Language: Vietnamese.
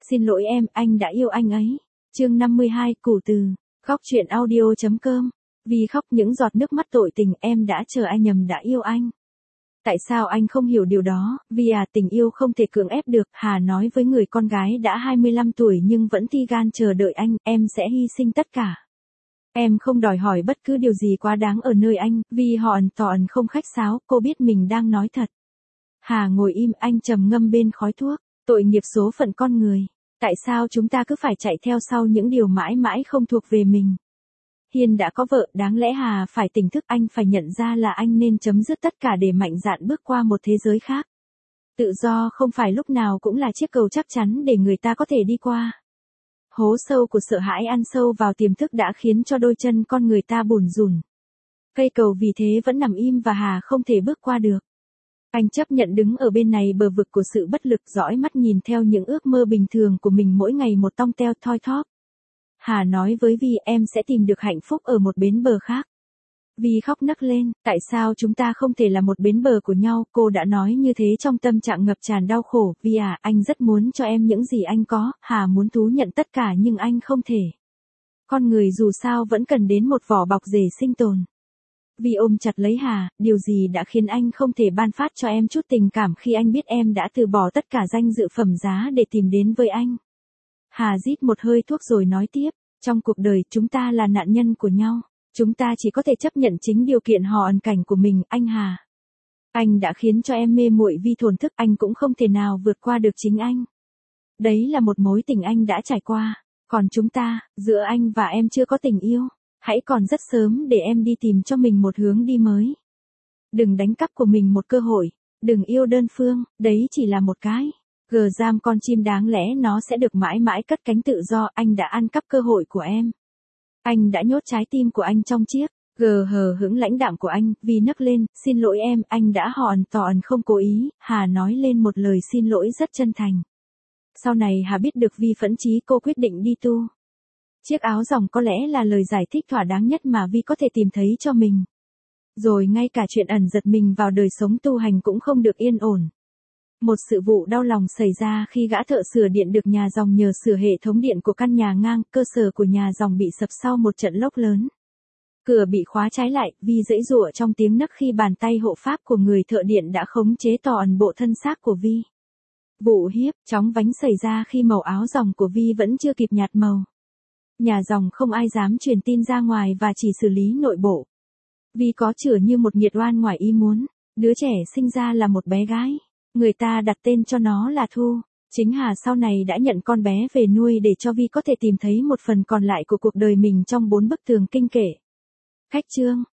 xin lỗi em, anh đã yêu anh ấy. Chương 52, củ từ. Khóc chuyện audio.com. Vì khóc những giọt nước mắt tội tình, em đã chờ anh nhầm đã yêu anh. Tại sao anh không hiểu điều đó? Vì tình yêu không thể cưỡng ép được. Hà nói với người con gái đã 25 tuổi nhưng vẫn ti gan chờ đợi anh, em sẽ hy sinh tất cả. Em không đòi hỏi bất cứ điều gì quá đáng ở nơi anh, vì họ toàn không khách sáo, cô biết mình đang nói thật. Hà ngồi im, anh trầm ngâm bên khói thuốc. Tội nghiệp số phận con người. Tại sao chúng ta cứ phải chạy theo sau những điều mãi mãi không thuộc về mình? Hiên đã có vợ, đáng lẽ Hà phải tỉnh thức, anh phải nhận ra là anh nên chấm dứt tất cả để mạnh dạn bước qua một thế giới khác. Tự do không phải lúc nào cũng là chiếc cầu chắc chắn để người ta có thể đi qua. Hố sâu của sợ hãi ăn sâu vào tiềm thức đã khiến cho đôi chân con người ta bủn rủn. Cây cầu vì thế vẫn nằm im và Hà không thể bước qua được. Anh chấp nhận đứng ở bên này bờ vực của sự bất lực, dõi mắt nhìn theo những ước mơ bình thường của mình mỗi ngày một tong teo thoi thóp. Hà nói với Vi, em sẽ tìm được hạnh phúc ở một bến bờ khác. Vi khóc nấc lên, tại sao chúng ta không thể là một bến bờ của nhau? Cô đã nói như thế trong tâm trạng ngập tràn đau khổ. Vi anh rất muốn cho em những gì anh có. Hà muốn thú nhận tất cả nhưng anh không thể. Con người dù sao vẫn cần đến một vỏ bọc để sinh tồn. Vi ôm chặt lấy Hà, điều gì đã khiến anh không thể ban phát cho em chút tình cảm khi anh biết em đã từ bỏ tất cả danh dự phẩm giá để tìm đến với anh? Hà rít một hơi thuốc rồi nói tiếp, trong cuộc đời chúng ta là nạn nhân của nhau. Chúng ta chỉ có thể chấp nhận chính điều kiện hoàn cảnh của mình, anh Hà. Anh đã khiến cho em mê muội Vi thổn thức, anh cũng không thể nào vượt qua được chính anh. Đấy là một mối tình anh đã trải qua. Còn chúng ta, giữa anh và em chưa có tình yêu. Hãy còn rất sớm để em đi tìm cho mình một hướng đi mới. Đừng đánh cắp của mình một cơ hội. Đừng yêu đơn phương, đấy chỉ là một cái. Giam con chim đáng lẽ nó sẽ được mãi mãi cất cánh tự do. Anh đã ăn cắp cơ hội của em. Anh đã nhốt trái tim của anh trong chiếc hờ hững lãnh đạm của anh. Vi nấc lên, xin lỗi em, anh đã hoàn toàn không cố ý. Hà nói lên một lời xin lỗi rất chân thành. Sau này Hà biết được Vi phẫn chí, cô quyết định đi tu. Chiếc áo ròng có lẽ là lời giải thích thỏa đáng nhất mà Vi có thể tìm thấy cho mình. Rồi ngay cả chuyện ẩn giật mình vào đời sống tu hành cũng không được yên ổn. Một sự vụ đau lòng xảy ra khi gã thợ sửa điện được nhà dòng nhờ sửa hệ thống điện của căn nhà ngang, cơ sở của nhà dòng bị sập sau một trận lốc lớn. Cửa bị khóa trái lại, Vi giãy giụa trong tiếng nấc khi bàn tay hộ pháp của người thợ điện đã khống chế toàn bộ thân xác của Vi. Vụ hiếp chóng vánh xảy ra khi màu áo ròng của Vi vẫn chưa kịp nhạt màu. Nhà dòng không ai dám truyền tin ra ngoài và chỉ xử lý nội bộ. Vi có chửa như một nghiệt oan ngoài ý muốn. Đứa trẻ sinh ra là một bé gái. Người ta đặt tên cho nó là Thu. Chính Hà sau này đã nhận con bé về nuôi để cho Vi có thể tìm thấy một phần còn lại của cuộc đời mình trong 4 bức tường kinh kể. Khách chương.